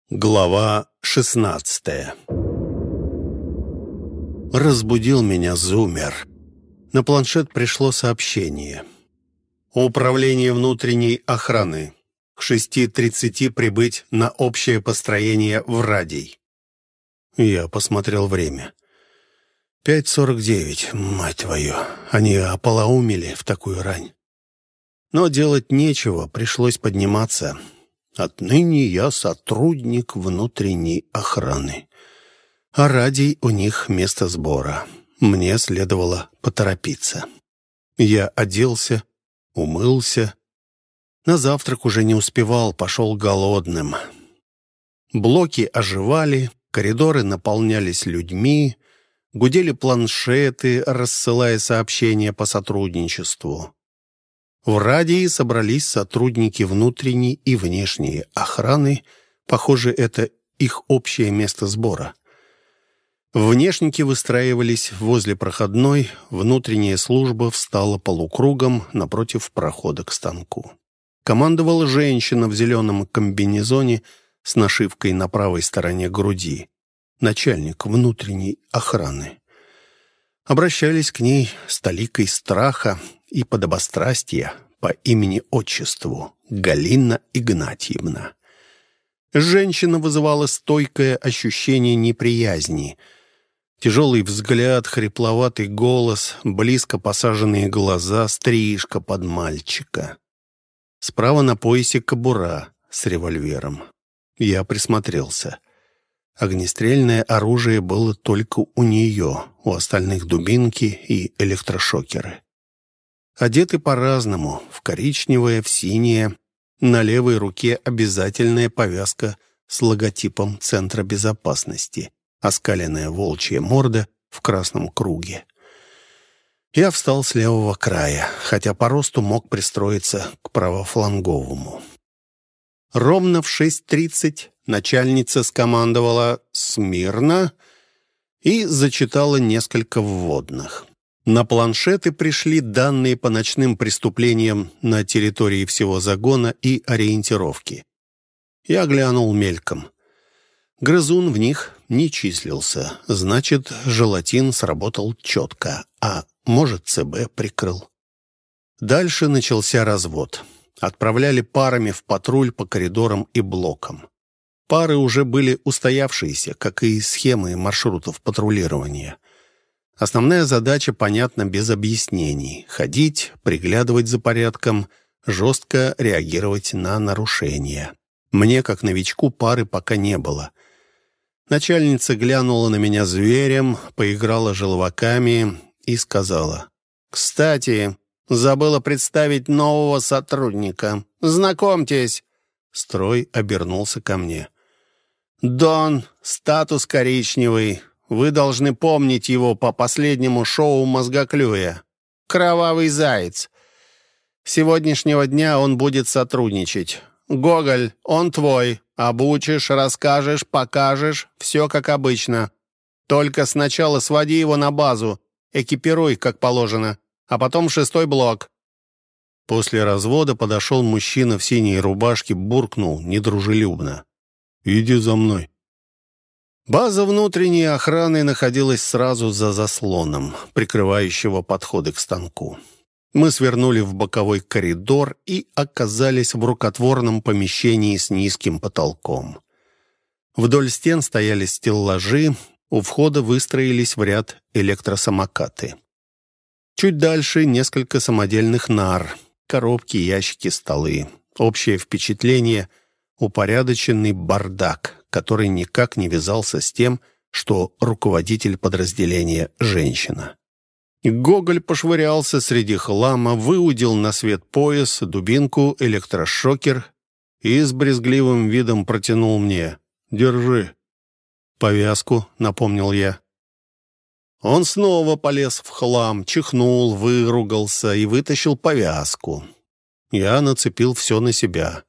Глава 16. Разбудил меня зумер. На планшет пришло сообщение. Управление внутренней охраны. К 6:30 прибыть на общее построение в Радий. Я посмотрел время. 5:49. Мать твою, они ополоумели в такую рань. Но делать нечего, пришлось подниматься. Отныне я сотрудник внутренней охраны. А Радий у них место сбора. Мне следовало поторопиться. Я оделся, умылся. На завтрак уже не успевал, пошел голодным. Блоки оживали, коридоры наполнялись людьми, гудели планшеты, рассылая сообщения по сотрудничеству. В Радии собрались сотрудники внутренней и внешней охраны. Похоже, это их общее место сбора. Внешники выстраивались возле проходной, внутренняя служба встала полукругом напротив прохода к станку. Командовала женщина в зеленом комбинезоне с нашивкой на правой стороне груди. Начальник внутренней охраны. Обращались к ней с толикой страха и подобострастия по имени-отчеству Галина Игнатьевна. Женщина вызывала стойкое ощущение неприязни. Тяжелый взгляд, хрипловатый голос, близко посаженные глаза, стрижка под мальчика. Справа на поясе кобура с револьвером. Я присмотрелся. Огнестрельное оружие было только у нее, у остальных дубинки и электрошокеры. Одеты по-разному, в коричневое, в синее. На левой руке обязательная повязка с логотипом Центра безопасности, оскаленная волчья морда в красном круге. Я встал с левого края, хотя по росту мог пристроиться к правофланговому. Ровно в 6:30 начальница скомандовала «Смирно» и зачитала несколько вводных. На планшеты пришли данные по ночным преступлениям на территории всего загона и ориентировки. Я глянул мельком. Грызун в них не числился, значит, желатин сработал четко, а может, ЦБ прикрыл. Дальше начался развод. Отправляли парами в патруль по коридорам и блокам. Пары уже были устоявшиеся, как и схемы маршрутов патрулирования. Основная задача понятна без объяснений. Ходить, приглядывать за порядком, жестко реагировать на нарушения. Мне, как новичку, пары пока не было. Начальница глянула на меня зверем, поиграла желваками и сказала: «Кстати, забыла представить нового сотрудника. Знакомьтесь». Строй обернулся ко мне. «Дон, статус коричневый. Вы должны помнить его по последнему шоу Мозгоклюя. Кровавый заяц. С сегодняшнего дня он будет сотрудничать. Гоголь, он твой. Обучишь, расскажешь, покажешь. Все как обычно. Только сначала своди его на базу. Экипируй, как положено. А потом 6-й блок». После развода подошел мужчина в синей рубашке, буркнул недружелюбно: «Иди за мной». База внутренней охраны находилась сразу за заслоном, прикрывающего подходы к станку. Мы свернули в боковой коридор и оказались в рукотворном помещении с низким потолком. Вдоль стен стояли стеллажи, у входа выстроились в ряд электросамокаты. Чуть дальше несколько самодельных нар, коробки, ящики, столы. Общее впечатление — упорядоченный бардак, который никак не вязался с тем, что руководитель подразделения — женщина. Гоголь пошвырялся среди хлама, выудил на свет пояс, дубинку, электрошокер и с брезгливым видом протянул мне: «Держи». «Повязку», — напомнил я. Он снова полез в хлам, чихнул, выругался и вытащил повязку. Я нацепил все на себя.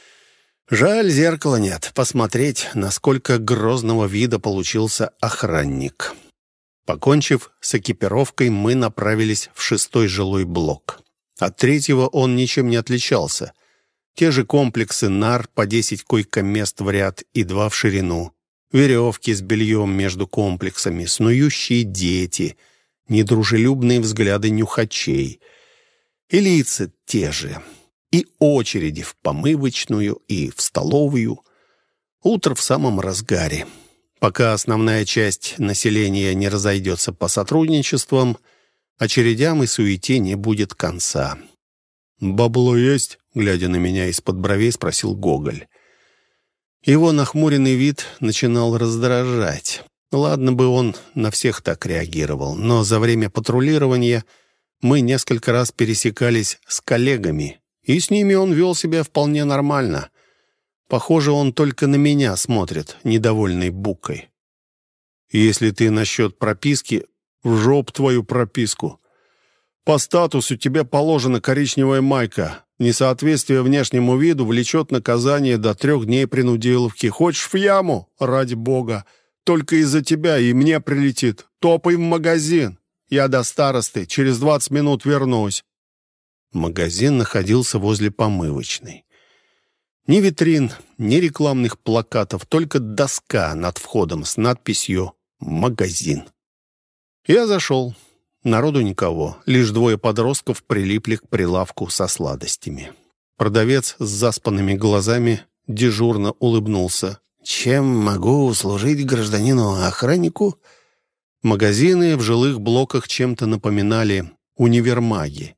Жаль, зеркала нет, посмотреть, насколько грозного вида получился охранник. Покончив с экипировкой, мы направились в 6-й жилой блок. От 3-го он ничем не отличался. Те же комплексы нар по 10 койко-мест в ряд и 2 в ширину. Веревки с бельем между комплексами, снующие дети, недружелюбные взгляды нюхачей. И лица те же. И очереди в помывочную и в столовую. Утро в самом разгаре. Пока основная часть населения не разойдется по сотрудничествам, очередям и суете не будет конца. «Бабло есть?» — глядя на меня из-под бровей, спросил Гоголь. Его нахмуренный вид начинал раздражать. Ладно бы он на всех так реагировал, но за время патрулирования мы несколько раз пересекались с коллегами, и с ними он вел себя вполне нормально. Похоже, он только на меня смотрит, недовольной букой. «Если ты насчет прописки, в жоп твою прописку. По статусу тебе положена коричневая майка. Несоответствие внешнему виду влечет наказание до 3 дней принудиловки. Хочешь в яму? Ради бога. Только из-за тебя и мне прилетит. Топай в магазин. Я до старосты. Через 20 минут вернусь». Магазин находился возле помывочной. Ни витрин, ни рекламных плакатов, только доска над входом с надписью «Магазин». Я зашел. Народу никого. Лишь 2 подростков прилипли к прилавку со сладостями. Продавец с заспанными глазами дежурно улыбнулся. «Чем могу услужить гражданину-охраннику?» Магазины в жилых блоках чем-то напоминали универмаги.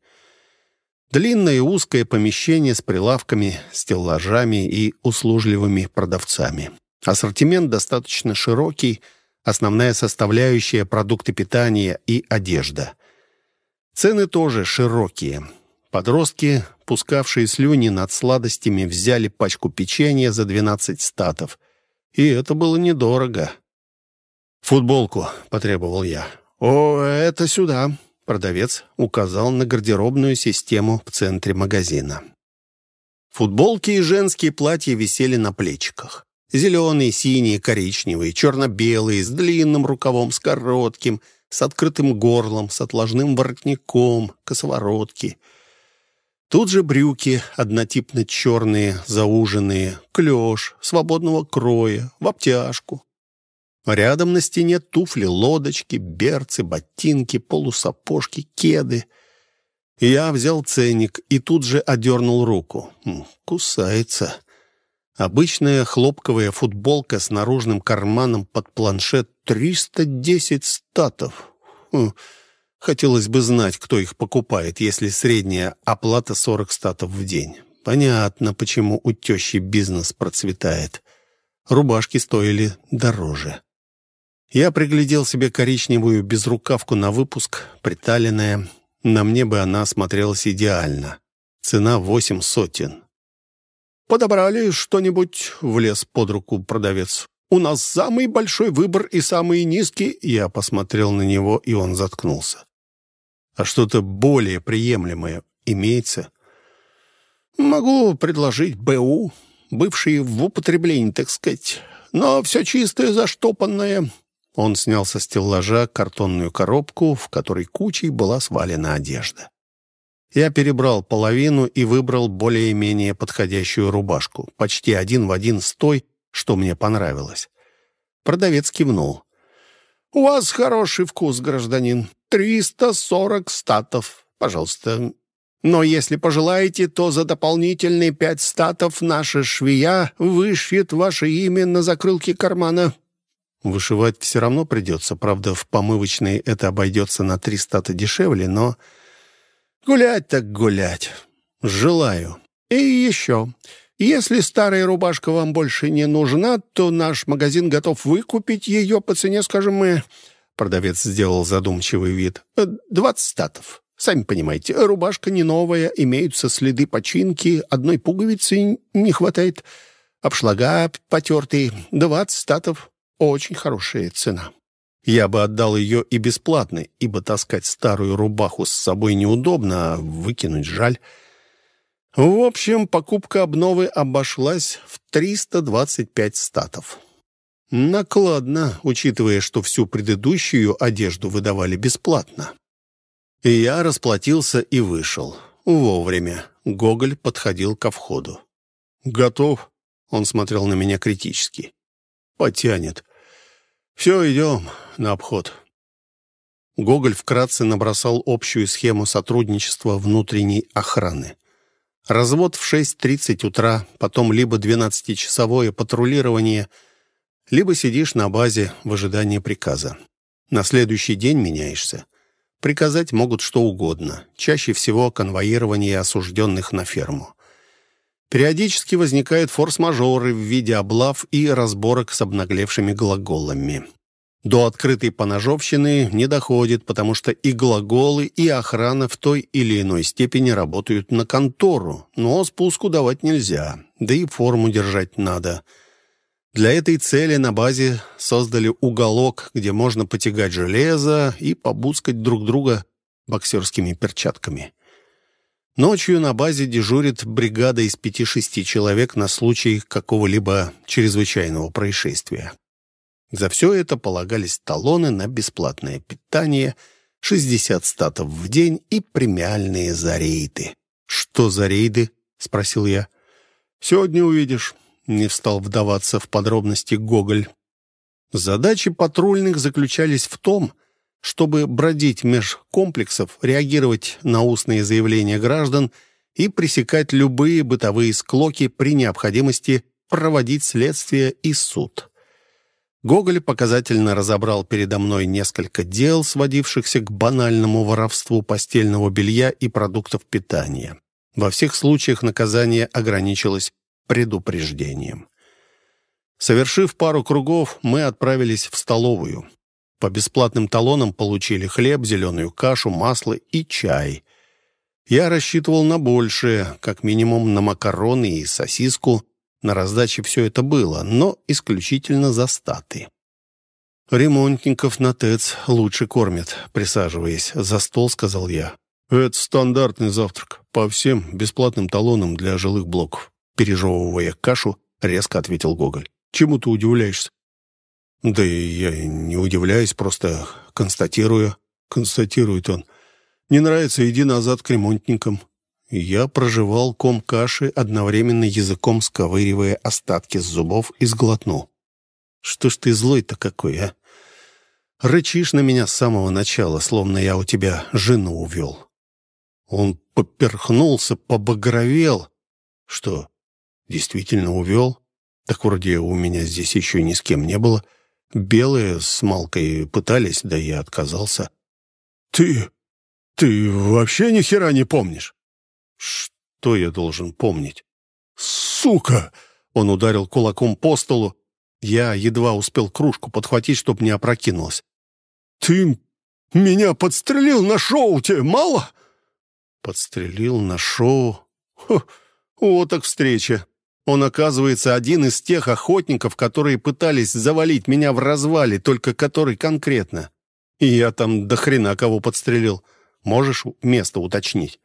Длинное узкое помещение с прилавками, стеллажами и услужливыми продавцами. Ассортимент достаточно широкий, основная составляющая — продукты питания и одежда. Цены тоже широкие. Подростки, пускавшие слюни над сладостями, взяли пачку печенья за 12 статов. И это было недорого. «Футболку», — потребовал я. «О, это сюда». Продавец указал на гардеробную систему в центре магазина. Футболки и женские платья висели на плечиках. Зеленые, синие, коричневые, черно-белые, с длинным рукавом, с коротким, с открытым горлом, с отложным воротником, косоворотки. Тут же брюки, однотипно черные, зауженные, клеш, свободного кроя, в обтяжку. Рядом на стене туфли, лодочки, берцы, ботинки, полусапожки, кеды. Я взял ценник и тут же одернул руку. Кусается. Обычная хлопковая футболка с наружным карманом под планшет 310 статов. Хотелось бы знать, кто их покупает, если средняя оплата 40 статов в день. Понятно, почему у тещи бизнес процветает. Рубашки стоили дороже. Я приглядел себе коричневую безрукавку на выпуск, приталенная. На мне бы она смотрелась идеально. Цена 8 сотен. «Подобрали что-нибудь?» — влез под руку продавец. «У нас самый большой выбор и самый низкий». Я посмотрел на него, и он заткнулся. «А что-то более приемлемое имеется?» «Могу предложить БУ, бывшие в употреблении, так сказать. Но все чистое, заштопанное». Он снял со стеллажа картонную коробку, в которой кучей была свалена одежда. Я перебрал половину и выбрал более-менее подходящую рубашку, почти один в один с той, что мне понравилось. Продавец кивнул. «У вас хороший вкус, гражданин. 340 статов, пожалуйста. Но если пожелаете, то за дополнительные 5 статов наша швея вышьет ваше имя на закрылке кармана». Вышивать все равно придется. Правда, в помывочной это обойдется на 3 стата дешевле, но... Гулять так гулять. Желаю. И еще. Если старая рубашка вам больше не нужна, то наш магазин готов выкупить ее по цене, скажем, Продавец сделал задумчивый вид. 20 статов. Сами понимаете, рубашка не новая, имеются следы починки, одной пуговицы не хватает, обшлага потертые. 20 статов. Очень хорошая цена. Я бы отдал ее и бесплатно, ибо таскать старую рубаху с собой неудобно, а выкинуть жаль. В общем, покупка обновы обошлась в 325 статов. Накладно, учитывая, что всю предыдущую одежду выдавали бесплатно. И я расплатился и вышел. Вовремя. Гоголь подходил ко входу. «Готов?» Он смотрел на меня критически. «Потянет. Все, идем на обход». Гоголь вкратце набросал общую схему сотрудничества внутренней охраны. Развод в 6:30 утра, потом либо 12-часовое патрулирование, либо сидишь на базе в ожидании приказа. На следующий день меняешься. Приказать могут что угодно, чаще всего конвоирование осужденных на ферму. Периодически возникают форс-мажоры в виде облав и разборок с обнаглевшими глаголами. До открытой поножовщины не доходит, потому что и глаголы, и охрана в той или иной степени работают на контору, но спуску давать нельзя, да и форму держать надо. Для этой цели на базе создали уголок, где можно потягать железо и побуцкать друг друга боксерскими перчатками. Ночью на базе дежурит бригада из 5-6 человек на случай какого-либо чрезвычайного происшествия. За все это полагались талоны на бесплатное питание, 60 статов в день и премиальные за рейды. «Что за рейды?» — спросил я. «Сегодня увидишь», — не стал вдаваться в подробности Гоголь. Задачи патрульных заключались в том, чтобы бродить меж комплексов, реагировать на устные заявления граждан и пресекать любые бытовые склоки, при необходимости проводить следствие и суд. Гоголь показательно разобрал передо мной несколько дел, сводившихся к банальному воровству постельного белья и продуктов питания. Во всех случаях наказание ограничилось предупреждением. Совершив пару кругов, мы отправились в столовую. По бесплатным талонам получили хлеб, зеленую кашу, масло и чай. Я рассчитывал на большее, как минимум на макароны и сосиску. На раздаче все это было, но исключительно за статы. «Ремонтников на ТЭЦ лучше кормят», — присаживаясь за стол, сказал я. «Это стандартный завтрак, по всем бесплатным талонам для жилых блоков», — пережевывая кашу, резко ответил Гоголь. «Чему ты удивляешься?» «Да и я не удивляюсь, просто констатирую». Констатирует он. «Не нравится, иди назад к ремонтникам». Я прожевал ком каши, одновременно языком сковыривая остатки с зубов, и сглотнул. «Что ж ты злой-то какой, а? Рычишь на меня с самого начала, словно я у тебя жену увел». Он поперхнулся, побагровел. «Что, действительно увел? Так вроде у меня здесь еще ни с кем не было. Белые с Малкой пытались, да я отказался». «Ты вообще ни хера не помнишь?» «Что я должен помнить?» «Сука!» Он ударил кулаком по столу. Я едва успел кружку подхватить, чтоб не опрокинулась. «Ты меня подстрелил на шоу, тебе мало?» «Подстрелил на шоу?» Вот так встреча. Он, оказывается, один из тех охотников, которые пытались завалить меня в развале, только который конкретно. И я там до хрена кого подстрелил. Можешь место уточнить?»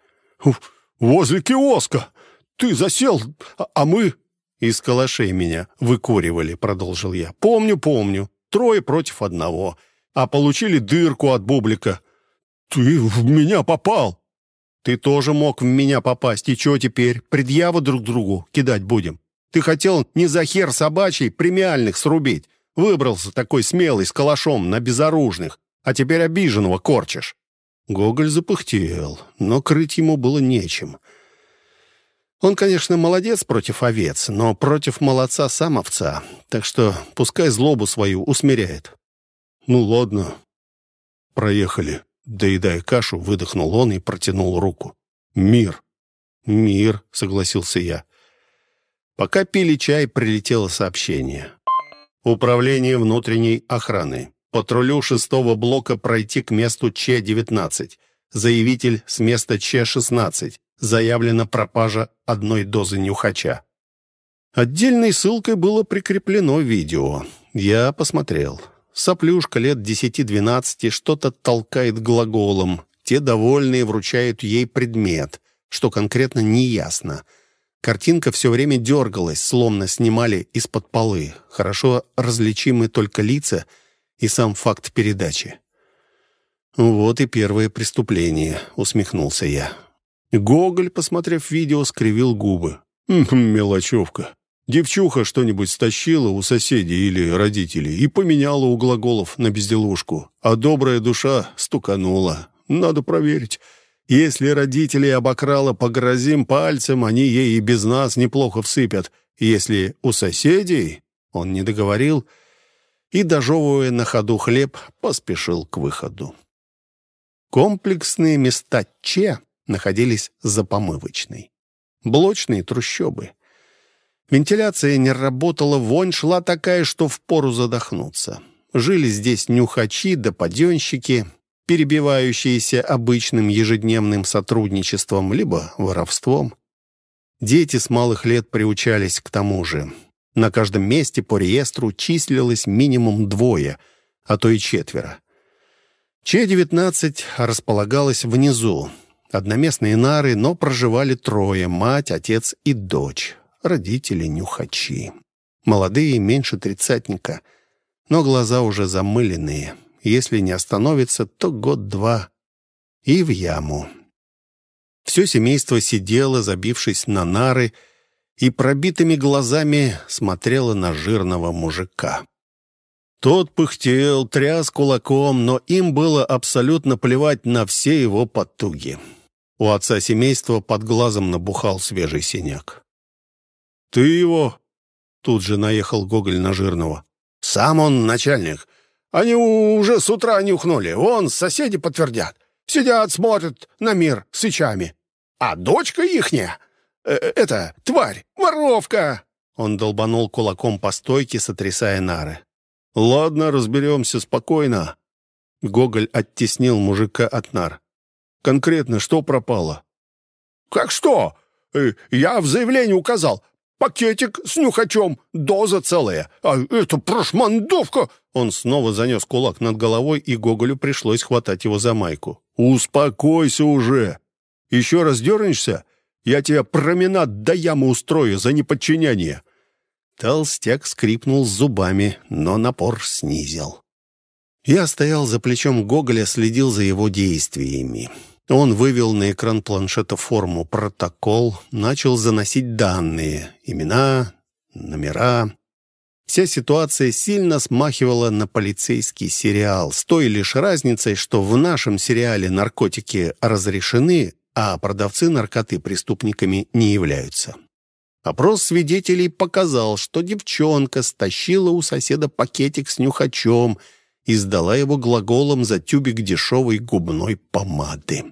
«Возле киоска! Ты засел, а мы...» «Из калашей меня выкуривали», — продолжил я. «Помню. 3 против 1. А получили дырку от бублика». «Ты в меня попал!» «Ты тоже мог в меня попасть. И что теперь? Предъявы друг другу кидать будем? Ты хотел не за хер собачий премиальных срубить. Выбрался такой смелый с калашом на безоружных, а теперь обиженного корчишь». Гоголь запыхтел, но крыть ему было нечем. Он, конечно, молодец против овец, но против молодца сам овца, так что пускай злобу свою усмиряет. «Ну ладно, проехали». Доедая кашу, выдохнул он и протянул руку. «Мир». «Мир», — согласился я. Пока пили чай, прилетело сообщение. «Управление внутренней охраны. Патрулю 6-го блока пройти к месту Ч-19. Заявитель с места Ч-16. Заявлена пропажа 1 дозы нюхача». Отдельной ссылкой было прикреплено видео. Я посмотрел. Соплюшка лет 10-12 что-то толкает глаголом. Те довольные вручают ей предмет, что конкретно неясно. Картинка все время дергалась, словно снимали из-под полы. Хорошо различимы только лица и сам факт передачи. «Вот и первое преступление», — усмехнулся я. Гоголь, посмотрев видео, скривил губы. Мелочевка. Девчуха что-нибудь стащила у соседей или родителей и поменяла у глаголов на безделушку, а добрая душа стуканула. Надо проверить. Если родителей обокрала, погрозим пальцем, они ей и без нас неплохо всыпят. Если у соседей, он не договорил, и, дожевывая на ходу хлеб, поспешил к выходу. Комплексные места Че находились за помывочной. Блочные трущобы. Вентиляция не работала, вонь шла такая, что впору задохнуться. Жили здесь нюхачи да паденщики, перебивающиеся обычным ежедневным сотрудничеством либо воровством. Дети с малых лет приучались к тому же. На каждом месте по реестру числилось минимум 2, а то и 4. Че-19 располагалась внизу. Одноместные нары, но проживали 3: мать, отец и дочь. Родители-нюхачи. Молодые, меньше 30-ника, но глаза уже замыленные. Если не остановится, то 1-2 и в яму. Все семейство сидело, забившись на нары, и пробитыми глазами смотрело на жирного мужика. Тот пыхтел, тряс кулаком, но им было абсолютно плевать на все его потуги. У отца семейства под глазом набухал свежий синяк. «Ты его?» — тут же наехал Гоголь на жирного. «Сам он начальник. Они уже с утра нюхнули. Вон, соседи подтвердят. Сидят, смотрят на мир сычами. А дочка ихняя, тварь, воровка!» Он долбанул кулаком по стойке, сотрясая нары. «Ладно, разберемся спокойно». Гоголь оттеснил мужика от нар. «Конкретно что пропало?» «Как что? Я в заявлении указал. Пакетик с нюхачом, доза целая. А это прошмандовка!» Он снова занес кулак над головой, и Гоголю пришлось хватать его за майку. «Успокойся уже! Еще раз дернешься, я тебе променад до ямы устрою за неподчинение!» Толстяк скрипнул зубами, но напор снизил. Я стоял за плечом Гоголя, следил за его действиями. Он вывел на экран планшета форму «Протокол», начал заносить данные, имена, номера. Вся ситуация сильно смахивала на полицейский сериал, с той лишь разницей, что в нашем сериале наркотики разрешены, а продавцы наркоты преступниками не являются. Опрос свидетелей показал, что девчонка стащила у соседа пакетик с нюхачом и сдала его глаголом за тюбик дешевой губной помады.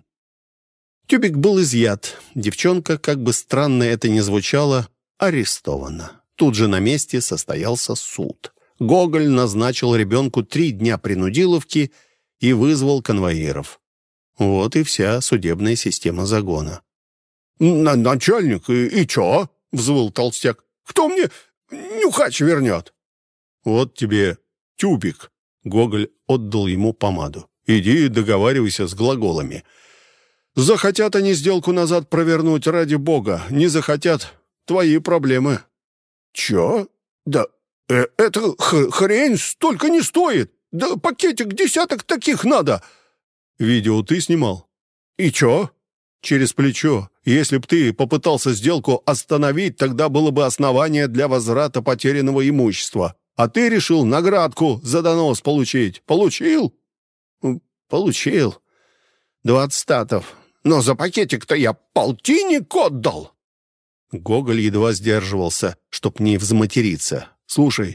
Тюбик был изъят. Девчонка, как бы странно это ни звучало, арестована. Тут же на месте состоялся суд. Гоголь назначил ребенку 3 дня принудиловки и вызвал конвоиров. Вот и вся судебная система загона. «Начальник, и чё?» — взвыл толстяк. «Кто мне нюхач вернет?» «Вот тебе тюбик». Гоголь отдал ему помаду. «Иди договаривайся с глаголами. Захотят они сделку назад провернуть, ради бога. Не захотят — твои проблемы». «Чё? Да это хрень столько не стоит. Да пакетик десяток таких надо». «Видео ты снимал?» «И чё?» «Через плечо. Если б ты попытался сделку остановить, тогда было бы основание для возврата потерянного имущества. А ты решил наградку за донос получить. Получил?» «Получил. 20 статов. Но за пакетик-то я полтинник отдал». Гоголь едва сдерживался, чтоб не взматериться. «Слушай,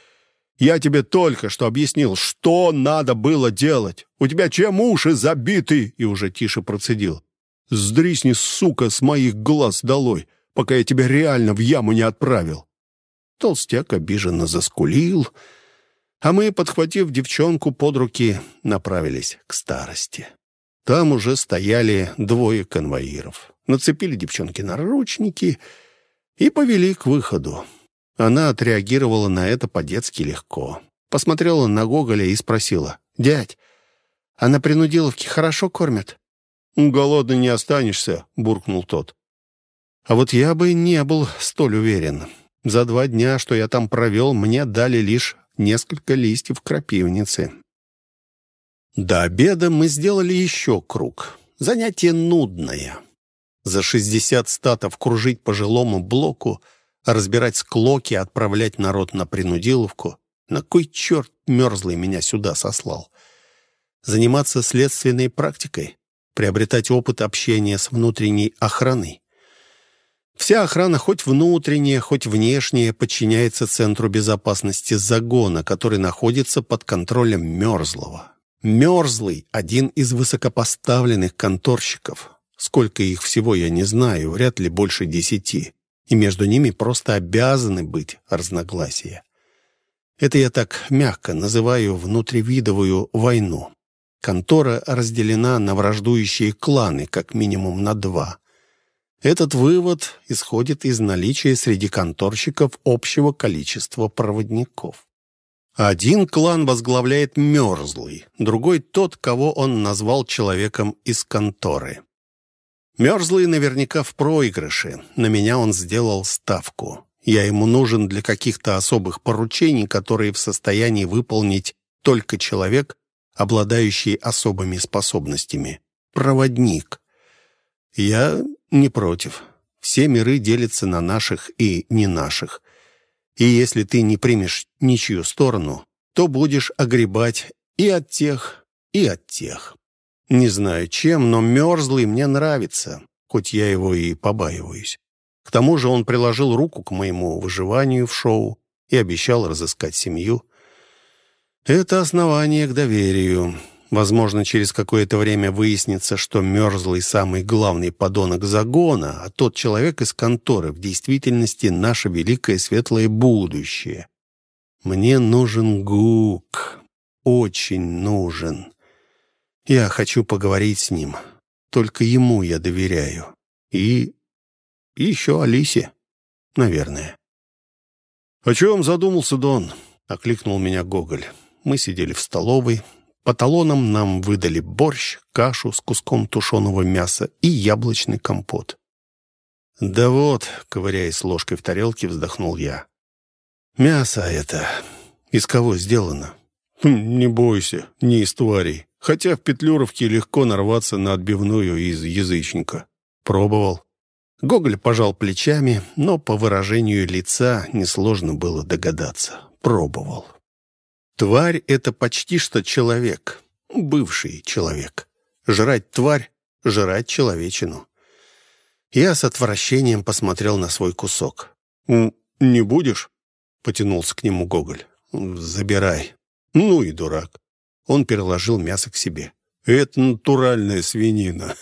я тебе только что объяснил, что надо было делать. У тебя чем уши забиты?» И уже тише процедил. «Сдрисни, сука, с моих глаз долой, пока я тебя реально в яму не отправил». Толстяк обиженно заскулил, а мы, подхватив девчонку под руки, направились к старости. Там уже стояли 2 конвоиров. Нацепили девчонке наручники и повели к выходу. Она отреагировала на это по-детски легко. Посмотрела на Гоголя и спросила: «Дядь, а на принудиловке хорошо кормят?» «Голодный не останешься», — буркнул тот. А вот я бы не был столь уверен. За 2 дня, что я там провел, мне дали лишь несколько листьев крапивницы. До обеда мы сделали еще круг. Занятие нудное. За 60 статов кружить по жилому блоку, разбирать склоки, отправлять народ на принудиловку. На кой черт мерзлый меня сюда сослал? Заниматься следственной практикой? Приобретать опыт общения с внутренней охраной? Вся охрана, хоть внутренняя, хоть внешняя, подчиняется Центру безопасности загона, который находится под контролем Мерзлого. Мерзлый — один из высокопоставленных конторщиков. Сколько их всего, я не знаю, вряд ли больше 10. И между ними просто обязаны быть разногласия. Это я так мягко называю внутривидовую войну. Контора разделена на враждующие кланы, как минимум на 2. Этот вывод исходит из наличия среди конторщиков общего количества проводников. Один клан возглавляет Мерзлый, другой — тот, кого он назвал человеком из конторы. Мерзлый наверняка в проигрыше. На меня он сделал ставку. Я ему нужен для каких-то особых поручений, которые в состоянии выполнить только человек, обладающий особыми способностями. Проводник. Я не против. Все миры делятся на наших и не наших. И если ты не примешь ничью сторону, то будешь огребать и от тех, и от тех. Не знаю чем, но Мерзлый мне нравится, хоть я его и побаиваюсь. К тому же он приложил руку к моему выживанию в шоу и обещал разыскать семью. Это основание к доверию. Возможно, через какое-то время выяснится, что Мерзлый самый главный подонок загона, а тот человек из конторы в действительности наше великое светлое будущее. Мне нужен Гук. Очень нужен. Я хочу поговорить с ним. Только ему я доверяю. И еще Алисе, наверное. «О чем задумался, Дон?» — окликнул меня Гоголь. Мы сидели в столовой. По талонам нам выдали борщ, кашу с куском тушеного мяса и яблочный компот. «Да вот», — ковыряясь ложкой в тарелке, вздохнул я. «Мясо это из кого сделано?» «Не бойся, не из тварей. Хотя в Петлюровке легко нарваться на отбивную из язычника. Пробовал». Гоголь пожал плечами, но по выражению лица несложно было догадаться. Пробовал. Тварь — это почти что человек. Бывший человек. Жрать тварь — жрать человечину. Я с отвращением посмотрел на свой кусок. «Не будешь?» — потянулся к нему Гоголь. «Забирай». Ну и дурак. Он переложил мясо к себе. «Это натуральная свинина.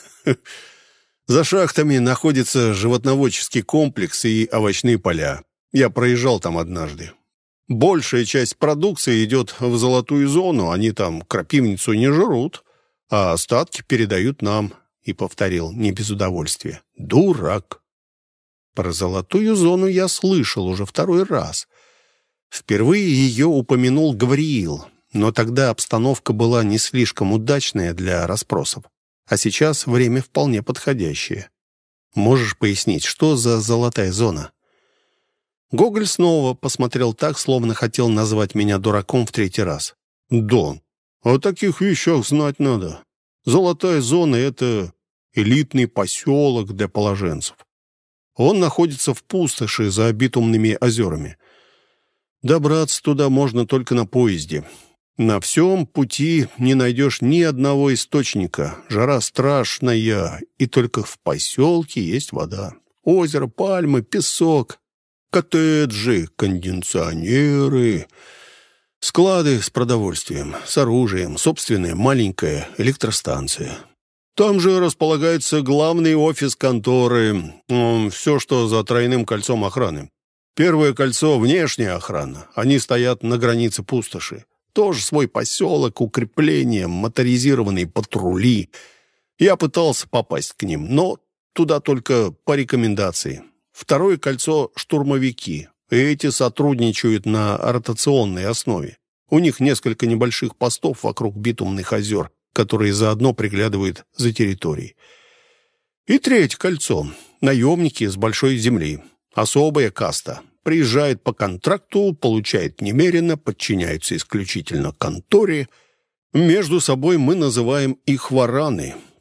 За шахтами находится животноводческий комплекс и овощные поля. Я проезжал там однажды. Большая часть продукции идет в золотую зону, они там крапивницу не жрут, а остатки передают нам», и повторил, не без удовольствия. «Дурак». Про золотую зону я слышал уже второй раз. Впервые ее упомянул Гавриил, но тогда обстановка была не слишком удачная для расспросов. А сейчас время вполне подходящее. Можешь пояснить, что за золотая зона? Гоголь снова посмотрел так, словно хотел назвать меня дураком в 3-й раз. «Дон, о таких вещах знать надо. Золотая зона — это элитный поселок для положенцев. Он находится в пустоши за битумными озерами. Добраться туда можно только на поезде. На всем пути не найдешь ни одного источника. Жара страшная, и только в поселке есть вода. Озеро, пальмы, песок, коттеджи, кондиционеры, склады с продовольствием, с оружием, собственная маленькая электростанция. Там же располагается главный офис конторы, все, что за тройным кольцом охраны. Первое кольцо — внешняя охрана. Они стоят на границе пустоши. Тоже свой поселок, укрепления, моторизированные патрули. Я пытался попасть к ним, но туда только по рекомендации. Второе кольцо — штурмовики. Эти сотрудничают на ротационной основе. У них несколько небольших постов вокруг битумных озер, которые заодно приглядывают за территорией. И третье кольцо — наемники с большой земли. Особая каста. Приезжает по контракту, получает немерено, подчиняется исключительно конторе. Между собой мы называем их вараны.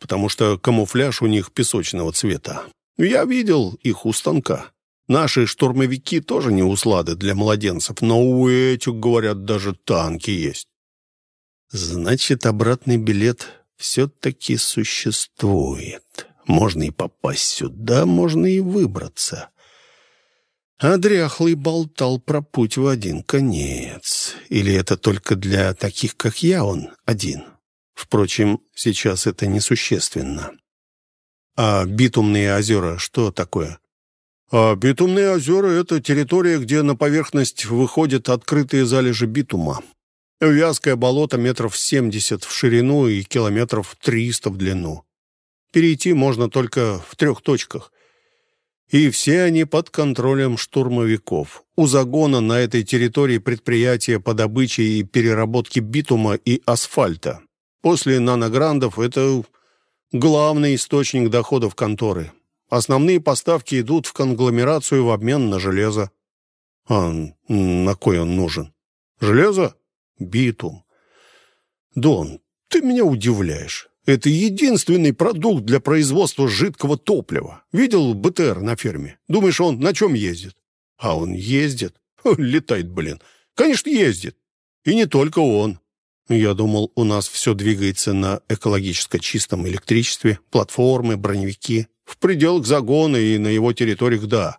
потому что камуфляж у них песочного цвета. Я видел их у станка. Наши штурмовики тоже не услады для младенцев, но у этих, говорят, даже танки есть. Значит, обратный билет все-таки существует. Можно и попасть сюда, можно и выбраться. А дряхлый болтал про путь в один конец. Или это только для таких, как я, он один? Впрочем, сейчас это несущественно. А битумные озера что такое? А битумные озера — это территория, где на поверхность выходят открытые залежи битума. Вязкое болото метров 70 в ширину и километров 300 в длину. Перейти можно только в 3 точках. И все они под контролем штурмовиков. У загона на этой территории предприятия по добыче и переработке битума и асфальта. После нанограндов это главный источник доходов конторы. Основные поставки идут в конгломерацию в обмен на железо. А на кой он нужен? Железо? Битум. Дон, ты меня удивляешь. Это единственный продукт для производства жидкого топлива. Видел БТР на ферме? Думаешь, он на чем ездит? А он ездит. Летает, блин. Конечно, ездит. И не только он. Я думал, у нас все двигается на экологически чистом электричестве, платформы, броневики. В пределах загона и на его территориях, да.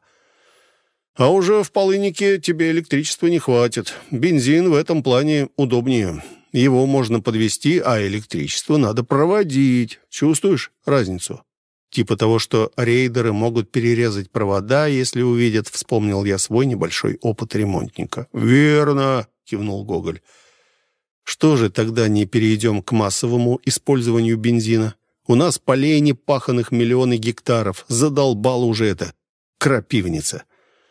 А уже в Полынике тебе электричества не хватит. Бензин в этом плане удобнее. Его можно подвести, а электричество надо проводить. Чувствуешь разницу? Типа того, что рейдеры могут перерезать провода, если увидят, вспомнил я свой небольшой опыт ремонтника. «Верно», — кивнул Гоголь. «Что же тогда не перейдем к массовому использованию бензина? У нас полей непаханных миллионы гектаров. Задолбала уже эта крапивница».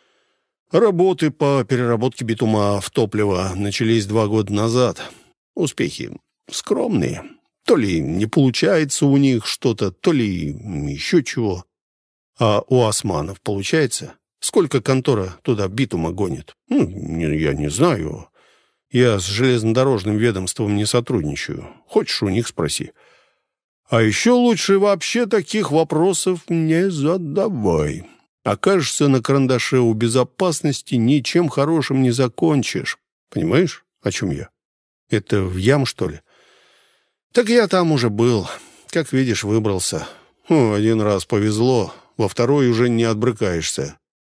Работы по переработке битума в топливо начались 2 года назад. Успехи скромные. То ли не получается у них что-то, то ли еще чего. А у османов получается? Сколько контора туда битума гонит? Я не знаю. Я с железнодорожным ведомством не сотрудничаю. Хочешь, у них спроси. А еще лучше вообще таких вопросов не задавай. Окажешься на карандаше у безопасности, ничем хорошим не закончишь. Понимаешь, о чем я? Это в ям, что ли? Так я там уже был. Как видишь, выбрался. 1 раз повезло, во второй уже не отбрыкаешься.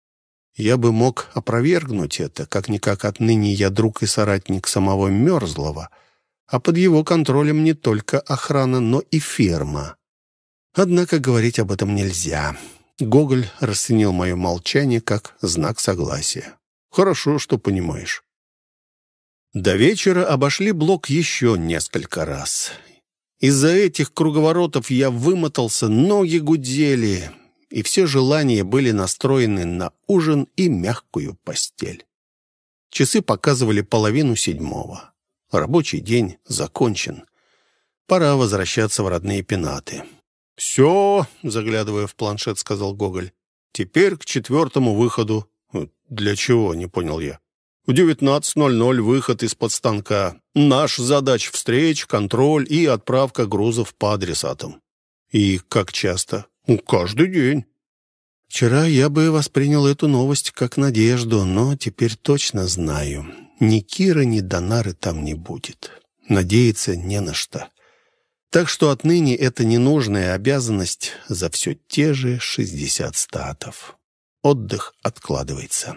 Я бы мог опровергнуть это. Как-никак отныне я друг и соратник самого Мерзлого, а под его контролем не только охрана, но и ферма. Однако говорить об этом нельзя. Гоголь расценил мое молчание как знак согласия. «Хорошо, что понимаешь». До вечера обошли блок еще несколько раз. Из-за этих круговоротов я вымотался, ноги гудели, и все желания были настроены на ужин и мягкую постель. Часы показывали 6:30. Рабочий день закончен. Пора возвращаться в родные пенаты. «Все», — заглядывая в планшет, сказал Гоголь, — «теперь к 4-му выходу». «Для чего?» — не понял я. «В 19:00 выход из-под станка. Наш задач встреч, контроль и отправка грузов по адресатам». «И как часто?» «Каждый день». Вчера я бы воспринял эту новость как надежду, но теперь точно знаю. Ни Кира, ни Донары там не будет. Надеяться не на что. Так что отныне это ненужная обязанность за все те же 60 статов. Отдых откладывается.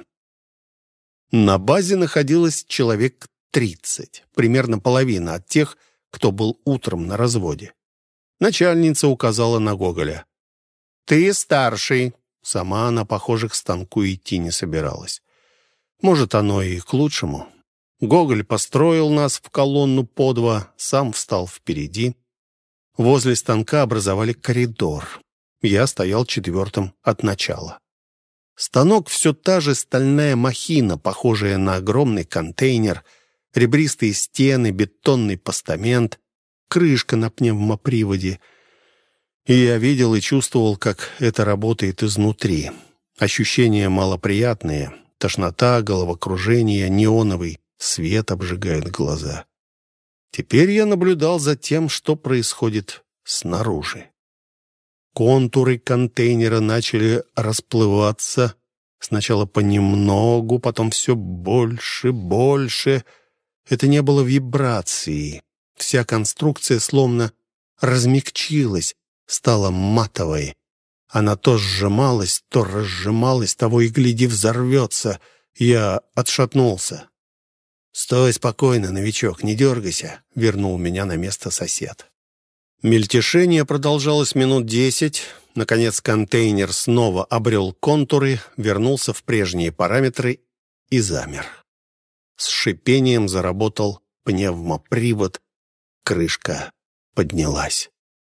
На базе находилось человек 30, примерно половина от тех, кто был утром на разводе. Начальница указала на Гоголя. «Ты старший». Сама она, похоже, к станку идти не собиралась. Может, оно и к лучшему. Гоголь построил нас в колонну по 2, сам встал впереди. Возле станка образовали коридор. Я стоял 4-м от начала. Станок все та же стальная махина, похожая на огромный контейнер, ребристые стены, бетонный постамент, крышка на пневмоприводе. И я видел и чувствовал, как это работает изнутри. Ощущения малоприятные. Тошнота, головокружение, неоновый свет обжигает глаза. Теперь я наблюдал за тем, что происходит снаружи. Контуры контейнера начали расплываться. Сначала понемногу, потом все больше, больше. Это не было вибрации. Вся конструкция словно размягчилась, стала матовой. Она то сжималась, то разжималась, того и гляди взорвется. Я отшатнулся. «Стой спокойно, новичок, не дергайся», — вернул меня на место сосед. Мельтешение продолжалось минут 10. Наконец контейнер снова обрел контуры, вернулся в прежние параметры и замер. С шипением заработал пневмопривод. Крышка поднялась.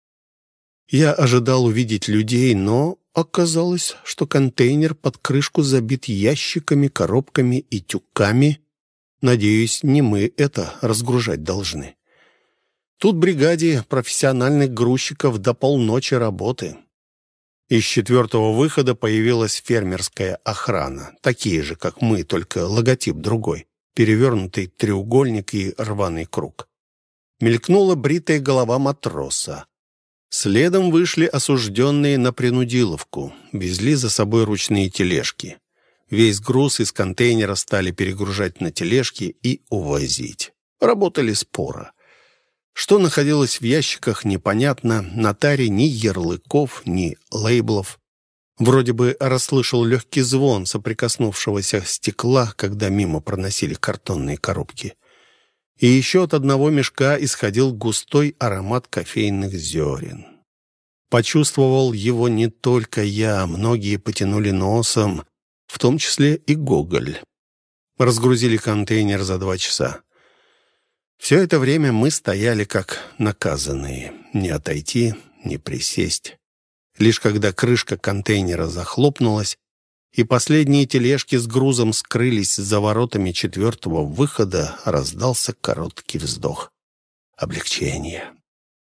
Я ожидал увидеть людей, но оказалось, что контейнер под крышку забит ящиками, коробками и тюками. Надеюсь, не мы это разгружать должны. Тут бригаде профессиональных грузчиков до полночи работы. Из 4-го выхода появилась фермерская охрана. Такие же, как мы, только логотип другой. Перевернутый треугольник и рваный круг. Мелькнула бритая голова матроса. Следом вышли осужденные на принудиловку. Везли за собой ручные тележки. Весь груз из контейнера стали перегружать на тележки и увозить. Работали споро. Что находилось в ящиках, непонятно. На таре ни ярлыков, ни лейблов. Вроде бы расслышал легкий звон соприкоснувшегося стекла, когда мимо проносили картонные коробки. И еще от одного мешка исходил густой аромат кофейных зерен. Почувствовал его не только я, многие потянули носом, в том числе и Гоголь. Разгрузили контейнер за 2 часа. Все это время мы стояли как наказанные. Не отойти, не присесть. Лишь когда крышка контейнера захлопнулась, и последние тележки с грузом скрылись за воротами 4-го выхода, раздался короткий вздох. Облегчение.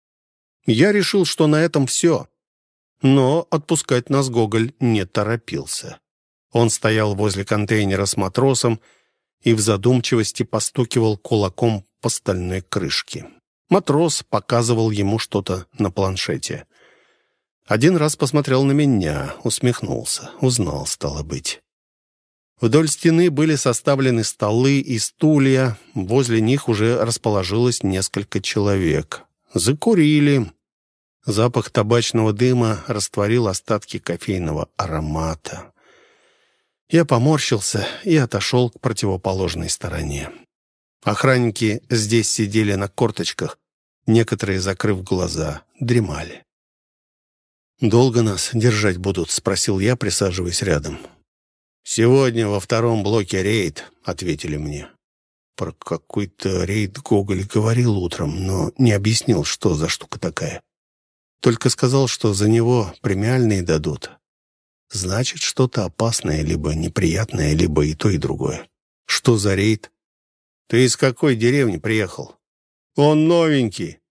Я решил, что на этом все. Но отпускать нас Гоголь не торопился. Он стоял возле контейнера с матросом и в задумчивости постукивал кулаком по стальной крышке. Матрос показывал ему что-то на планшете. Один раз посмотрел на меня, усмехнулся. Узнал, стало быть. Вдоль стены были составлены столы и стулья. Возле них уже расположилось несколько человек. Закурили. Запах табачного дыма растворил остатки кофейного аромата. Я поморщился и отошел к противоположной стороне. Охранники здесь сидели на корточках, некоторые, закрыв глаза, дремали. «Долго нас держать будут?» — спросил я, присаживаясь рядом. «Сегодня во 2-м блоке рейд», — ответили мне. Про какой-то рейд Гоголь говорил утром, но не объяснил, что за штука такая. Только сказал, что за него премиальные дадут. Значит, что-то опасное, либо неприятное, либо и то, и другое. Что за рейд? Ты из какой деревни приехал? Он новенький.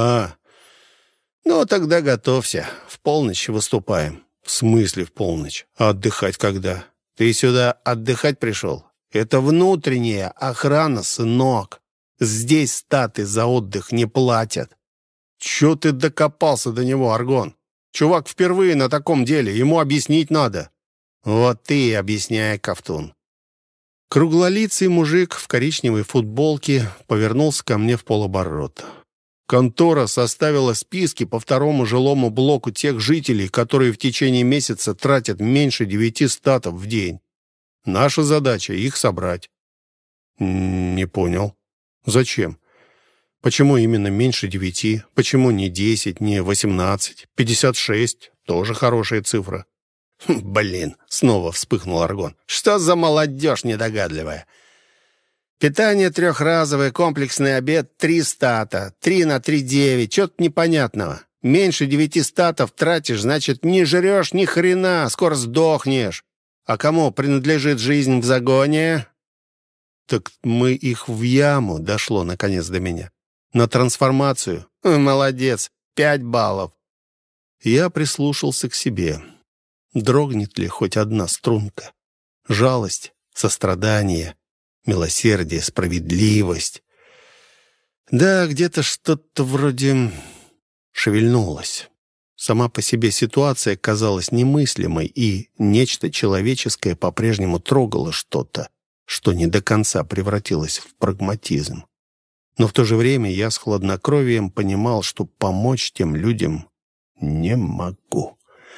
Ну, тогда готовься. В полночь выступаем. В смысле в полночь? А отдыхать когда? Ты сюда отдыхать пришел? Это внутренняя охрана, сынок. Здесь статы за отдых не платят. Чё ты докопался до него, Аргон? Чувак впервые на таком деле, ему объяснить надо. Вот ты и объясняй, Ковтун. Круглолицый мужик в коричневой футболке повернулся ко мне в полоборота. Контора составила списки по 2-му жилому блоку тех жителей, которые в течение месяца тратят меньше 9 статов в день. Наша задача — их собрать. Не понял. Зачем? Почему именно меньше 9? Почему не 10, не 18? 56 — тоже хорошая цифра. Блин, снова вспыхнул Аргон. Что за молодежь недогадливая? Питание 3-разовое, комплексный обед 3 стата, 3 на 3 9. Чё-то непонятного. Меньше 9 статов тратишь, значит, не жрёшь ни хрена, скоро сдохнешь. А кому принадлежит жизнь в загоне? Так мы их в яму, дошло наконец до меня. На трансформацию. Молодец, 5 баллов. Я прислушался к себе. Дрогнет ли хоть одна струнка? Жалость, сострадание, милосердие, справедливость. Да, где-то что-то вроде... шевельнулась. Сама по себе ситуация казалась немыслимой, и нечто человеческое по-прежнему трогало что-то, что не до конца превратилось в прагматизм. Но в то же время я с хладнокровием понимал, что помочь тем людям не могу.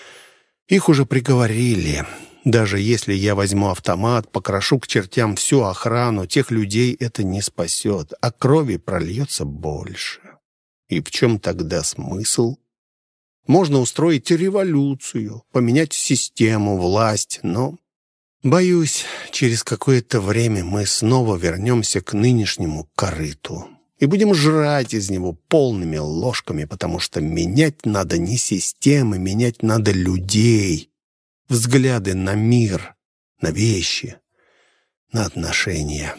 Их уже приговорили. Даже если я возьму автомат, покрошу к чертям всю охрану, тех людей это не спасет, а крови прольется больше. И в чем тогда смысл? Можно устроить революцию, поменять систему, власть, но, боюсь, через какое-то время мы снова вернемся к нынешнему корыту и будем жрать из него полными ложками, потому что менять надо не системы, менять надо людей, взгляды на мир, на вещи, на отношения.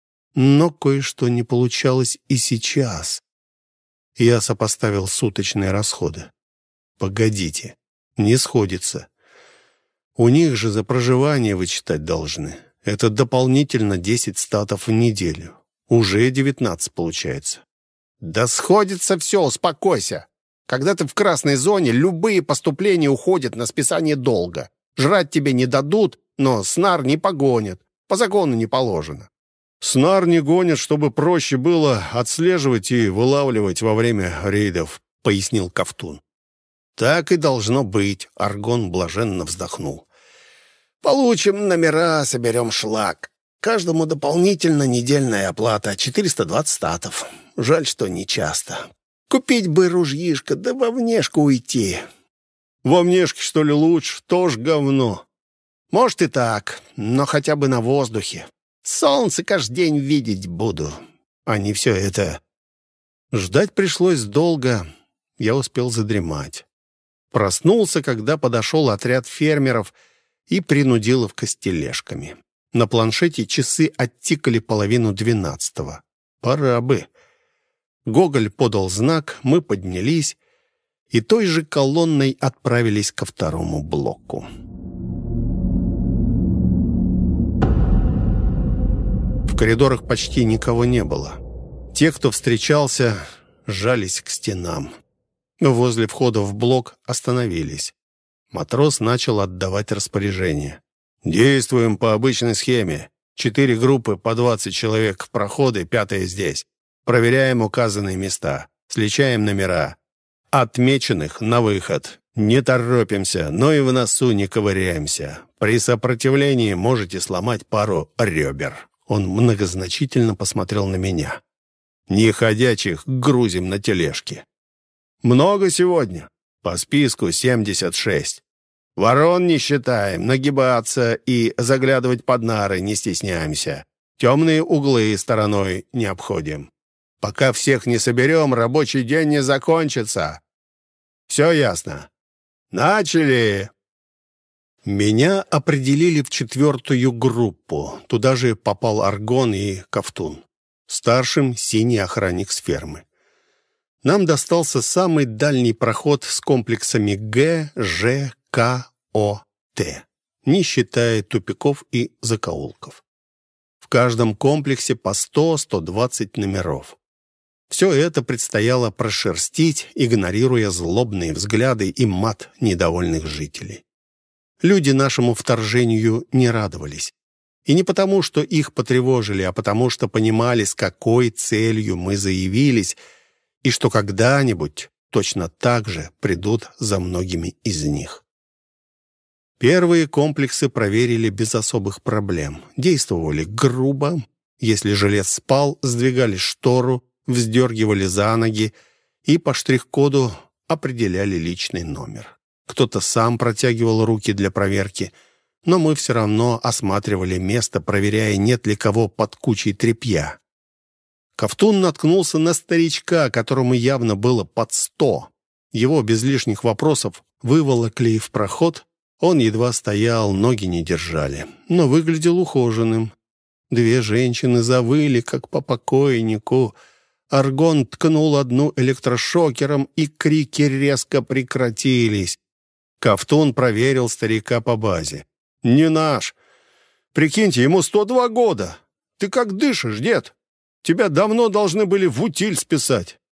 Но кое-что не получалось и сейчас. Я сопоставил суточные расходы. Погодите, не сходится. У них же за проживание вычитать должны. Это дополнительно 10 статов в неделю. Уже 19 получается. Да сходится все, успокойся. Когда ты в красной зоне, любые поступления уходят на списание долга. Жрать тебе не дадут, но СНАР не погонят. По закону не положено. СНАР не гонят, чтобы проще было отслеживать и вылавливать во время рейдов, пояснил Ковтун. Так и должно быть, Аргон блаженно вздохнул. Получим номера, соберем шлак. Каждому дополнительно недельная оплата, 420 статов. Жаль, что не часто. Купить бы ружьишко, да во внешку уйти. Во внешке, что ли, лучше? Тоже говно. Может и так, но хотя бы на воздухе. Солнце каждый день видеть буду. А не все это. Ждать пришлось долго. Я успел задремать. Проснулся, когда подошел отряд фермеров и принудиловка с тележками. На планшете часы оттикали 11:30. Пора бы. Гоголь подал знак, мы поднялись и той же колонной отправились ко второму блоку. В коридорах почти никого не было. Те, кто встречался, сжались к стенам. Возле входа в блок остановились. Матрос начал отдавать распоряжения. «Действуем по обычной схеме. 4 группы по 20 человек в проходы, 5-я здесь. Проверяем указанные места. Сличаем номера. Отмеченных на выход. Не торопимся, но и в носу не ковыряемся. При сопротивлении можете сломать пару ребер». Он многозначительно посмотрел на меня. «Неходячих грузим на тележки». «Много сегодня?» «По списку 76. Ворон не считаем, нагибаться и заглядывать под нары не стесняемся. Темные углы стороной не обходим. Пока всех не соберем, рабочий день не закончится. Все ясно? Начали!» Меня определили в 4-ю группу. Туда же попал Аргон и Ковтун. Старшим — синий охранник с фермы. Нам достался самый дальний проход с комплексами Г, Ж, К, О, Т, не считая тупиков и закоулков. В каждом комплексе по 100-120 номеров. Все это предстояло прошерстить, игнорируя злобные взгляды и мат недовольных жителей. Люди нашему вторжению не радовались. И не потому, что их потревожили, а потому, что понимали, с какой целью мы заявились, и что когда-нибудь точно так же придут за многими из них. Первые комплексы проверили без особых проблем. Действовали грубо. Если жилец спал, сдвигали штору, вздергивали за ноги и по штрих-коду определяли личный номер. Кто-то сам протягивал руки для проверки, но мы все равно осматривали место, проверяя, нет ли кого под кучей тряпья. Ковтун наткнулся на старичка, которому явно было под 100. Его без лишних вопросов выволокли в проход. Он едва стоял, ноги не держали, но выглядел ухоженным. 2 женщины завыли, как по покойнику. Аргон ткнул одну электрошокером, и крики резко прекратились. Ковтун проверил старика по базе. «Не наш. Прикиньте, ему 102 года. Ты как дышишь, дед? Тебя давно должны были в утиль списать».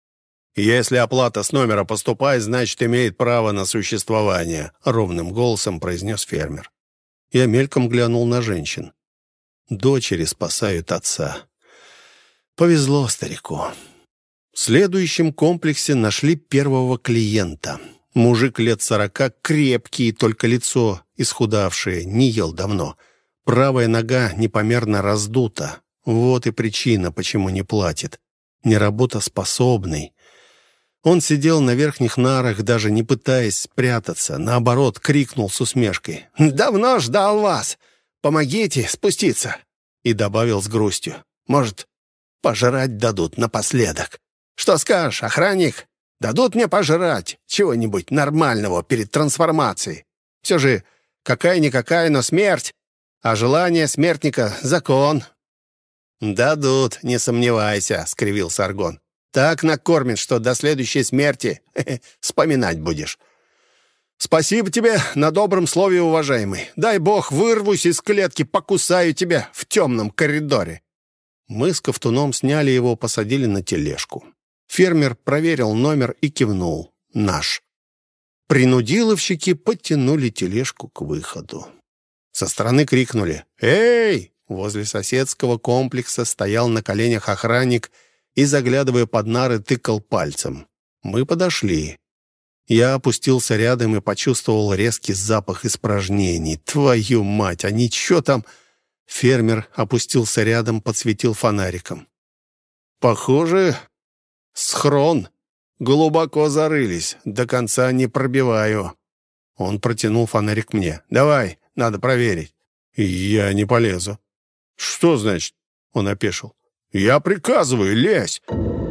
«Если оплата с номера поступает, значит, имеет право на существование», — ровным голосом произнес фермер. Я мельком глянул на женщин. Дочери спасают отца. Повезло старику. В следующем комплексе нашли первого клиента. Мужик лет 40, крепкий, только лицо исхудавшее, не ел давно. Правая нога непомерно раздута. Вот и причина, почему не платит. Неработоспособный. Он сидел на верхних нарах, даже не пытаясь спрятаться. Наоборот, крикнул с усмешкой: «Давно ждал вас! Помогите спуститься!» И добавил с грустью: «Может, пожрать дадут напоследок? Что скажешь, охранник? Дадут мне пожрать чего-нибудь нормального перед трансформацией? Все же какая-никакая, но смерть, а желание смертника — закон». «Дадут, не сомневайся», — скривился Аргон. «Так накормят, что до следующей смерти вспоминать будешь». «Спасибо тебе на добром слове, уважаемый. Дай бог, вырвусь из клетки, покусаю тебя в темном коридоре». Мы с Ковтуном сняли его, посадили на тележку. Фермер проверил номер и кивнул: «Наш». Принудиловщики подтянули тележку к выходу. Со стороны крикнули: «Эй!» Возле соседского комплекса стоял на коленях охранник и, заглядывая под нары, тыкал пальцем. Мы подошли. Я опустился рядом и почувствовал резкий запах испражнений. Твою мать, а ничего там... Фермер опустился рядом, подсветил фонариком. «Похоже, схрон. Глубоко зарылись. До конца не пробиваю». Он протянул фонарик мне. «Давай, надо проверить». «Я не полезу». «Что значит?» — он опешил. «Я приказываю, лезь!»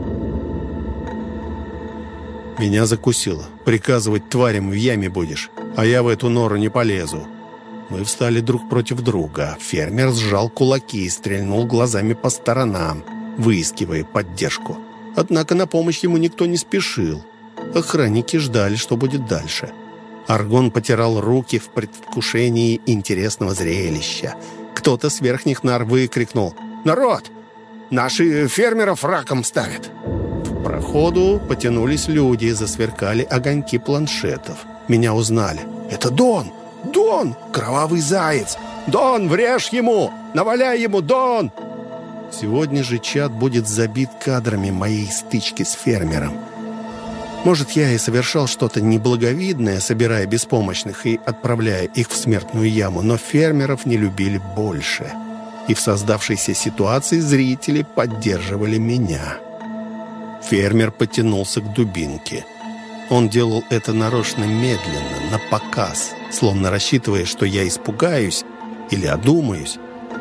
Меня закусило. «Приказывать тварям в яме будешь, а я в эту нору не полезу». Мы встали друг против друга. Фермер сжал кулаки и стрельнул глазами по сторонам, выискивая поддержку. Однако на помощь ему никто не спешил. Охранники ждали, что будет дальше. Аргон потирал руки в предвкушении интересного зрелища. Кто-то с верхних нар выкрикнул: «Народ! Наши фермеров раком ставят!» К проходу потянулись люди, засверкали огоньки планшетов. Меня узнали. «Это Дон! Дон! Кровавый заяц! Дон, врежь ему! Наваляй ему, Дон!» Сегодня же чат будет забит кадрами моей стычки с фермером. Может, я и совершал что-то неблаговидное, собирая беспомощных и отправляя их в смертную яму, но фермеров не любили больше. И в создавшейся ситуации зрители поддерживали меня. Фермер потянулся к дубинке. Он делал это нарочно медленно, напоказ, словно рассчитывая, что я испугаюсь или одумаюсь.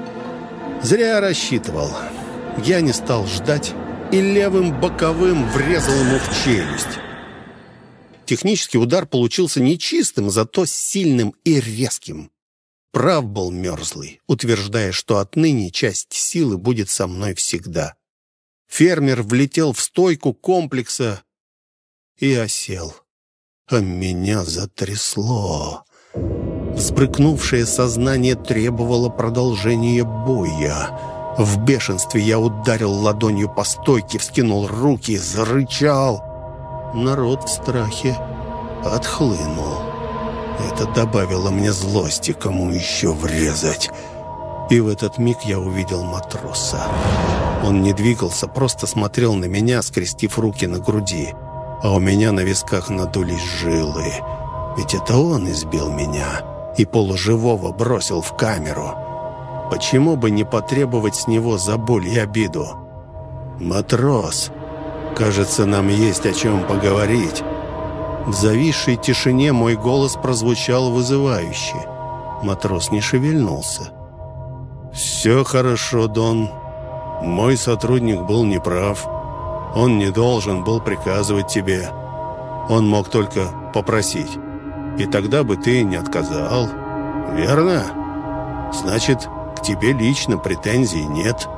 Зря рассчитывал. Я не стал ждать и левым боковым врезал ему в челюсть. Технический удар получился нечистым, зато сильным и резким. Прав был Мерзлый, утверждая, что отныне часть силы будет со мной всегда. Фермер влетел в стойку комплекса и осел. А меня затрясло. Взбрыкнувшее сознание требовало продолжения боя. В бешенстве я ударил ладонью по стойке, вскинул руки, зарычал. Народ в страхе отхлынул. Это добавило мне злости, кому еще врезать. И в этот миг я увидел матроса. Он не двигался, просто смотрел на меня, скрестив руки на груди. А у меня на висках надулись жилы. Ведь это он избил меня и полуживого бросил в камеру. Почему бы не потребовать с него за боль и обиду? «Матрос, кажется, нам есть о чем поговорить». В зависшей тишине мой голос прозвучал вызывающе. Матрос не шевельнулся. «Все хорошо, Дон. Мой сотрудник был неправ. Он не должен был приказывать тебе. Он мог только попросить. И тогда бы ты не отказал. Верно? Значит, к тебе лично претензий нет».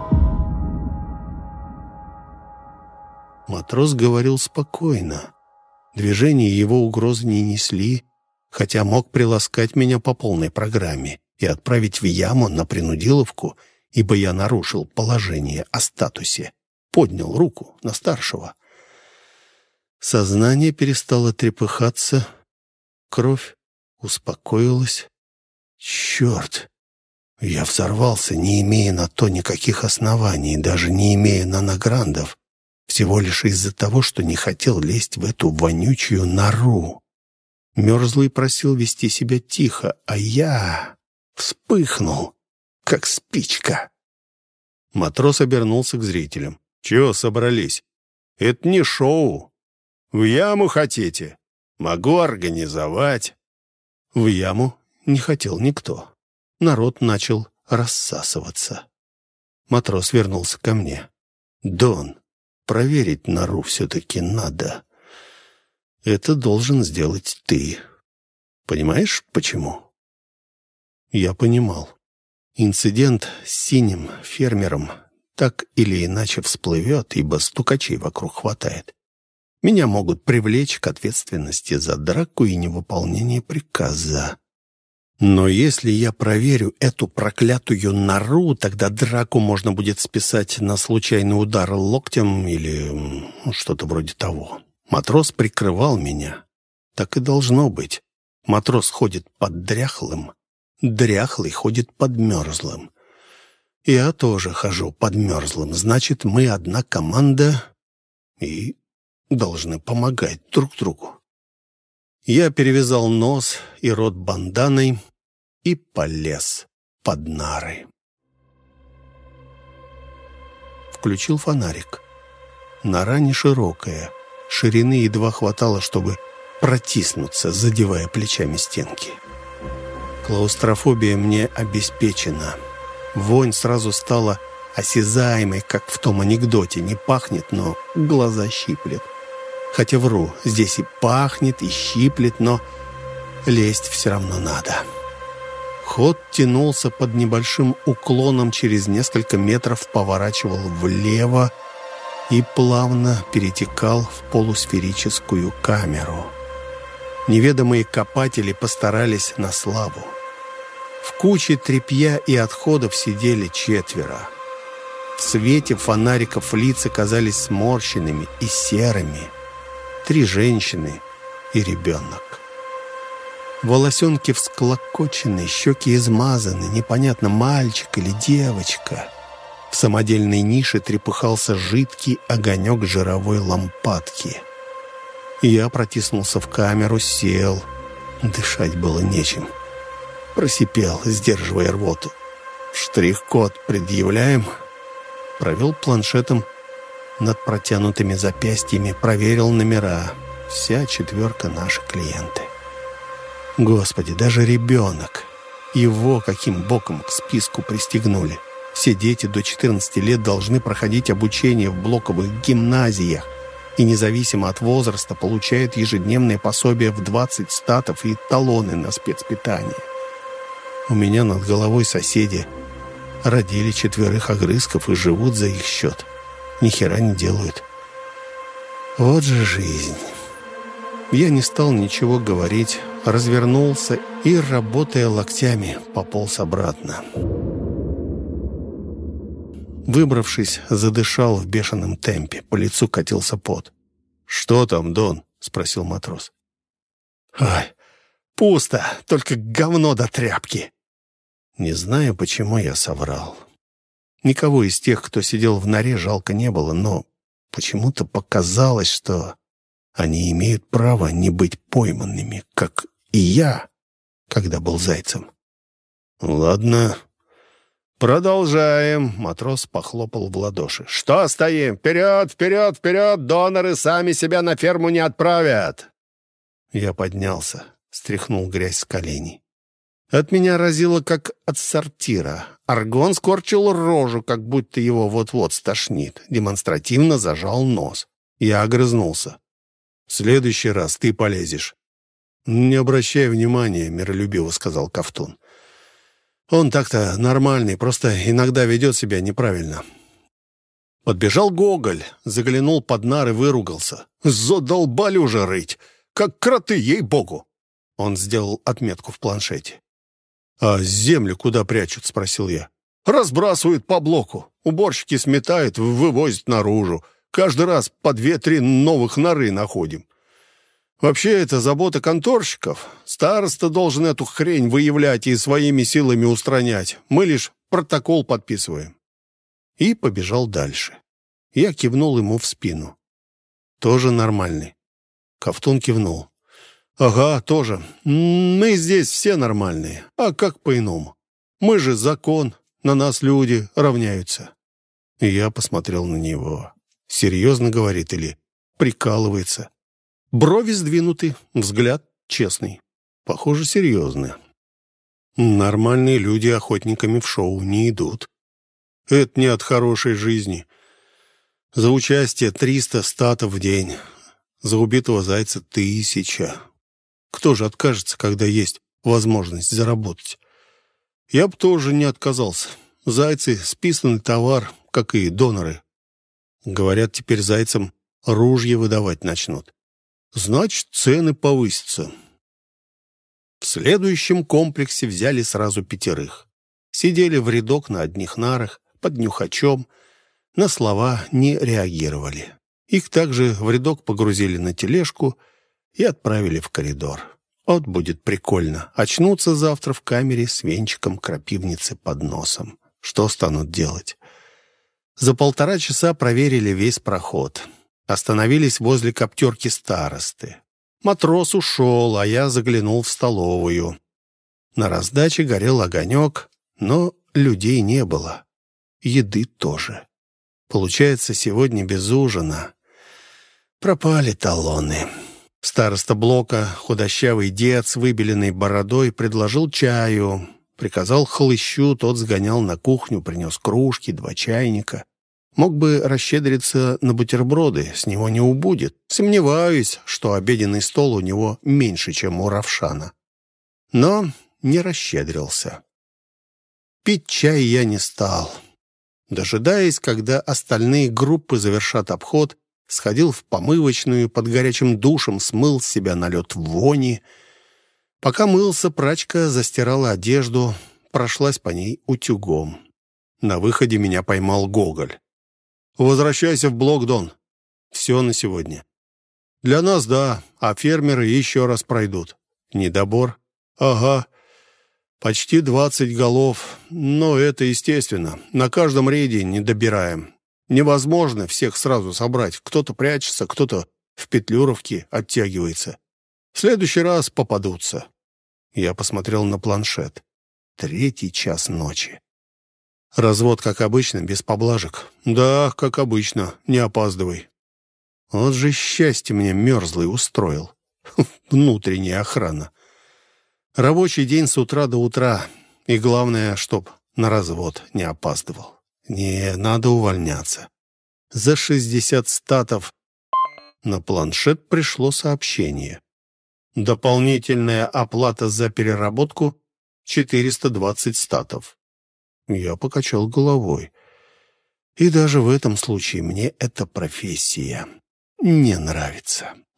Матрос говорил спокойно. Движения его угрозы не несли, хотя мог приласкать меня по полной программе и отправить в яму на принудиловку, ибо я нарушил положение о статусе. Поднял руку на старшего. Сознание перестало трепыхаться, кровь успокоилась. Черт! Я взорвался, не имея на то никаких оснований, даже не имея нанограндов, всего лишь из-за того, что не хотел лезть в эту вонючую нору. Мерзлый просил вести себя тихо, а я вспыхнул, как спичка. Матрос обернулся к зрителям. «Чего собрались? Это не шоу. В яму хотите? Могу организовать». В яму не хотел никто. Народ начал рассасываться. Матрос вернулся ко мне. «Дон, проверить нору все-таки надо. Это должен сделать ты. Понимаешь, почему?» Я понимал. Инцидент с синим фермером так или иначе всплывет, ибо стукачей вокруг хватает. Меня могут привлечь к ответственности за драку и невыполнение приказа. Но если я проверю эту проклятую нору, тогда драку можно будет списать на случайный удар локтем или что-то вроде того. Матрос прикрывал меня. Так и должно быть. Матрос ходит под дряхлым, дряхлый ходит под мерзлым. Я тоже хожу под мерзлым. Значит, мы одна команда и должны помогать друг другу. Я перевязал нос и рот банданой и полез под нары. Включил фонарик. Нора не широкая. Ширины едва хватало, чтобы протиснуться, задевая плечами стенки. Клаустрофобия мне обеспечена. Вонь сразу стала осязаемой, как в том анекдоте. Не пахнет, но глаза щиплет. Хотя вру, здесь и пахнет, и щиплет, но лезть все равно надо. Ход тянулся под небольшим уклоном, через несколько метров поворачивал влево и плавно перетекал в полусферическую камеру. Неведомые копатели постарались на славу. В куче тряпья и отходов сидели 4. В свете фонариков лица казались сморщенными и серыми. 3 женщины и ребенок. Волосенки всклокочены, щеки измазаны, непонятно, мальчик или девочка. В самодельной нише трепыхался жидкий огонек жировой лампадки. Я протиснулся в камеру, сел. Дышать было нечем. Просипел, сдерживая рвоту. «Штрих-код предъявляем?» Провел планшетом над протянутыми запястьями, проверил номера. Вся 4 наши клиенты. Господи, даже ребенок. Его каким боком к списку пристегнули? Все дети до 14 лет должны проходить обучение в блоковых гимназиях и независимо от возраста получают ежедневные пособия в 20 статов и талоны на спецпитание. У меня над головой соседи родили 4 огрызков и живут за их счет. Ни хера не делают. Вот же жизнь. Я не стал ничего говорить, развернулся и, работая локтями, пополз обратно. Выбравшись, задышал в бешеном темпе. По лицу катился пот. «Что там, Дон?» — спросил матрос. «Ой, пусто, только говно до тряпки». Не знаю, почему я соврал. Никого из тех, кто сидел в норе, жалко не было, но почему-то показалось, что они имеют право не быть пойманными, как и я, когда был зайцем. «Ладно, продолжаем», — матрос похлопал в ладоши. «Что стоим? Вперед, вперед, вперед! Доноры сами себя на ферму не отправят!» Я поднялся, стряхнул грязь с коленей. От меня разило, как от сортира. Аргон скорчил рожу, как будто его вот-вот стошнит. Демонстративно зажал нос. Я огрызнулся. «В следующий раз ты полезешь». «Не обращай внимания», — миролюбиво сказал Ковтун. «Он так-то нормальный, просто иногда ведет себя неправильно». Подбежал Гоголь, заглянул под нары, выругался. «Задолбали уже рыть! Как кроты, ей-богу!» Он сделал отметку в планшете. «А землю куда прячут?» — спросил я. «Разбрасывают по блоку. Уборщики сметают, вывозят наружу. Каждый раз по 2-3 новых норы находим. Вообще, это забота конторщиков. Староста должен эту хрень выявлять и своими силами устранять. Мы лишь протокол подписываем». И побежал дальше. Я кивнул ему в спину. «Тоже нормальный?» Ковтун кивнул. «Ага, тоже. Мы здесь все нормальные. А как по-иному? Мы же закон, на нас люди равняются». И я посмотрел на него. Серьезно говорит или прикалывается? Брови сдвинуты, взгляд честный. Похоже, серьезно. Нормальные люди охотниками в шоу не идут. Это не от хорошей жизни. За участие 300 статов в день. За убитого зайца 1000. Кто же откажется, когда есть возможность заработать? Я бы тоже не отказался. Зайцы — списанный товар, как и доноры. Говорят, теперь зайцам ружья выдавать начнут. Значит, цены повысятся. В следующем комплексе взяли сразу 5. Сидели в рядок на одних нарах, под нюхачом, на слова не реагировали. Их также в рядок погрузили на тележку и отправили в коридор. Вот будет прикольно. Очнуться завтра в камере с венчиком крапивницы под носом. Что станут делать? За 1,5 часа проверили весь проход. Остановились возле коптерки старосты. Матрос ушел, а я заглянул в столовую. На раздаче горел огонек, но людей не было. Еды тоже. Получается, сегодня без ужина. Пропали талоны. Староста блока, худощавый дед с выбеленной бородой, предложил чаю. Приказал хлыщу, тот сгонял на кухню, принес кружки, 2 чайника. Мог бы расщедриться на бутерброды, с него не убудет. Сомневаюсь, что обеденный стол у него меньше, чем у Равшана. Но не расщедрился. Пить чай я не стал. Дожидаясь, когда остальные группы завершат обход, сходил в помывочную, под горячим душем смыл с себя налет вони. Пока мылся, прачка застирала одежду, прошлась по ней утюгом. На выходе меня поймал Гоголь. «Возвращайся в блок, Дон. Все на сегодня». «Для нас, да, а фермеры еще раз пройдут». «Недобор?» «Ага. Почти 20 голов. Но это естественно. На каждом рейде не добираем. Невозможно всех сразу собрать. Кто-то прячется, кто-то в петлюровке оттягивается. В следующий раз попадутся». Я посмотрел на планшет. 3 час ночи. «Развод, как обычно, без поблажек?» «Да, как обычно. Не опаздывай». Вот же счастье мне мерзлый устроил. Внутренняя охрана. Рабочий день с утра до утра. И главное, чтоб на развод не опаздывал. Не, надо увольняться. За 60 статов. На планшет пришло сообщение. Дополнительная оплата за переработку 420 статов. Я покачал головой. И даже в этом случае мне эта профессия не нравится.